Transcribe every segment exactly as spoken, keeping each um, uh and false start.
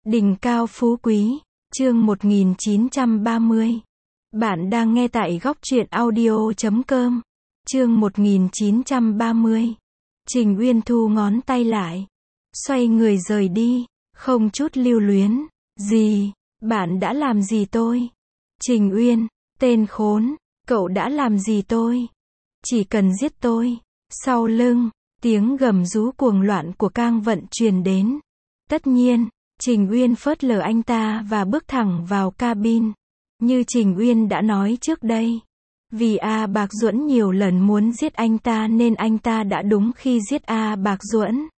Đỉnh cao phú quý, chương một nghìn chín trăm ba mươi. Bạn đang nghe tại góc truyện audio chấm com. Chương một nghìn chín trăm ba mươi. Trình Uyên thu ngón tay lại, xoay người rời đi, không chút lưu luyến. Gì? Bạn đã làm gì tôi? Trình Uyên, tên khốn, cậu đã làm gì tôi? Chỉ cần giết tôi. Sau lưng, tiếng gầm rú cuồng loạn của Cang Vận truyền đến. Tất nhiên, Trình Uyên phớt lờ anh ta và bước thẳng vào cabin. Như Trình Uyên đã nói trước đây, vì A Bạc Duẫn nhiều lần muốn giết anh ta nên anh ta đã đúng khi giết A Bạc Duẫn.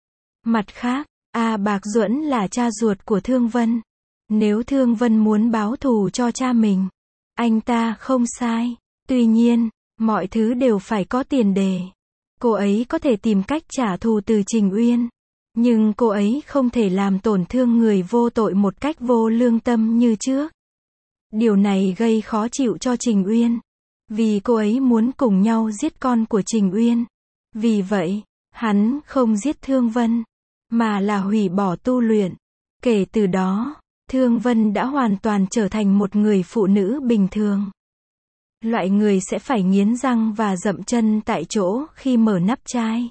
Mặt khác, A Bạc Duẫn là cha ruột của Thương Vân. Nếu Thương Vân muốn báo thù cho cha mình, anh ta không sai. Tuy nhiên, mọi thứ đều phải có tiền đề. Cô ấy có thể tìm cách trả thù từ Trình Uyên, nhưng cô ấy không thể làm tổn thương người vô tội một cách vô lương tâm như trước. Điều này gây khó chịu cho Trình Uyên, vì cô ấy muốn cùng nhau giết con của Trình Uyên. Vì vậy, hắn không giết Thương Vân, mà là hủy bỏ tu luyện. Kể từ đó, Thương Vân đã hoàn toàn trở thành một người phụ nữ bình thường. Loại người sẽ phải nghiến răng và dậm chân tại chỗ khi mở nắp chai.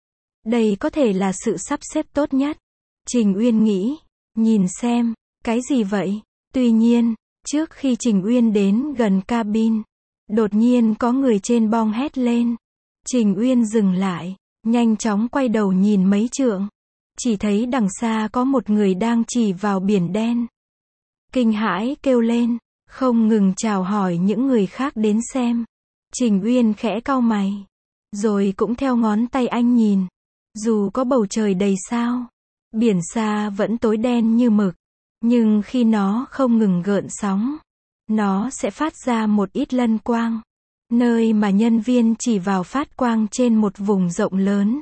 Đây có thể là sự sắp xếp tốt nhất. Trình Uyên nghĩ, nhìn xem, cái gì vậy? Tuy nhiên, trước khi Trình Uyên đến gần cabin, đột nhiên có người trên bong hét lên. Trình Uyên dừng lại, nhanh chóng quay đầu nhìn mấy trượng. Chỉ thấy đằng xa có một người đang chỉ vào biển đen. Kinh hãi kêu lên, không ngừng chào hỏi những người khác đến xem. Trình Uyên khẽ cau mày, rồi cũng theo ngón tay anh nhìn. Dù có bầu trời đầy sao, biển xa vẫn tối đen như mực. Nhưng khi nó không ngừng gợn sóng, nó sẽ phát ra một ít lân quang. Nơi mà nhân viên chỉ vào phát quang trên một vùng rộng lớn.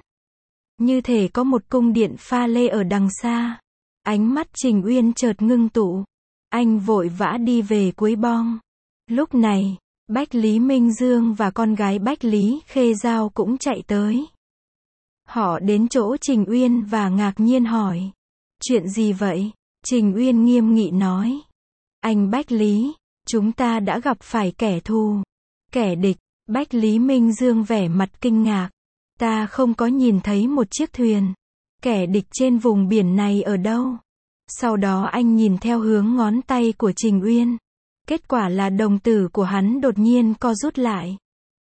Như thể có một cung điện pha lê ở đằng xa. Ánh mắt Trình Uyên chợt ngưng tụ. Anh vội vã đi về cuối bong. Lúc này, Bách Lý Minh Dương và con gái Bách Lý Khê Giao cũng chạy tới. Họ đến chỗ Trình Uyên và ngạc nhiên hỏi. Chuyện gì vậy? Trình Uyên nghiêm nghị nói. Anh Bách Lý, chúng ta đã gặp phải kẻ thù. Kẻ địch. Bách Lý Minh Dương vẻ mặt kinh ngạc. Ta không có nhìn thấy một chiếc thuyền. Kẻ địch trên vùng biển này ở đâu? Sau đó anh nhìn theo hướng ngón tay của Trình Uyên. Kết quả là đồng tử của hắn đột nhiên co rút lại.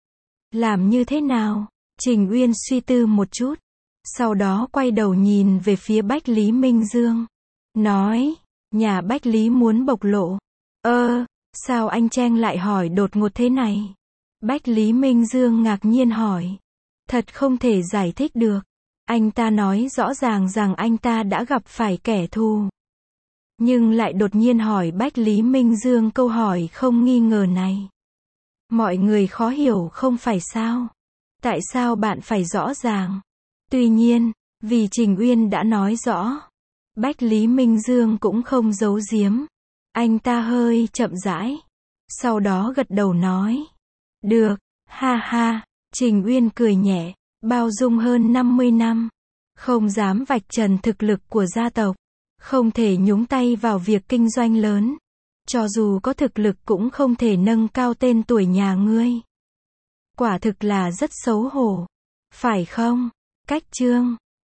Làm như thế nào? Trình Uyên suy tư một chút. Sau đó quay đầu nhìn về phía Bách Lý Minh Dương. Nói, nhà Bách Lý muốn bộc lộ. Ơ, sao anh Cheng lại hỏi đột ngột thế này? Bách Lý Minh Dương ngạc nhiên hỏi. Thật không thể giải thích được. Anh ta nói rõ ràng rằng anh ta đã gặp phải kẻ thù. Nhưng lại đột nhiên hỏi Bách Lý Minh Dương câu hỏi không nghi ngờ này. Mọi người khó hiểu không phải sao? Tại sao bạn phải rõ ràng? Tuy nhiên, vì Trình Uyên đã nói rõ, Bách Lý Minh Dương cũng không giấu giếm. Anh ta hơi chậm rãi, sau đó gật đầu nói. Được, ha ha. Trình Uyên cười nhẹ, bao dung hơn năm mươi năm. Không dám vạch trần thực lực của gia tộc. Không thể nhúng tay vào việc kinh doanh lớn. Cho dù có thực lực cũng không thể nâng cao tên tuổi nhà ngươi. Quả thực là rất xấu hổ. Phải không? Cách chương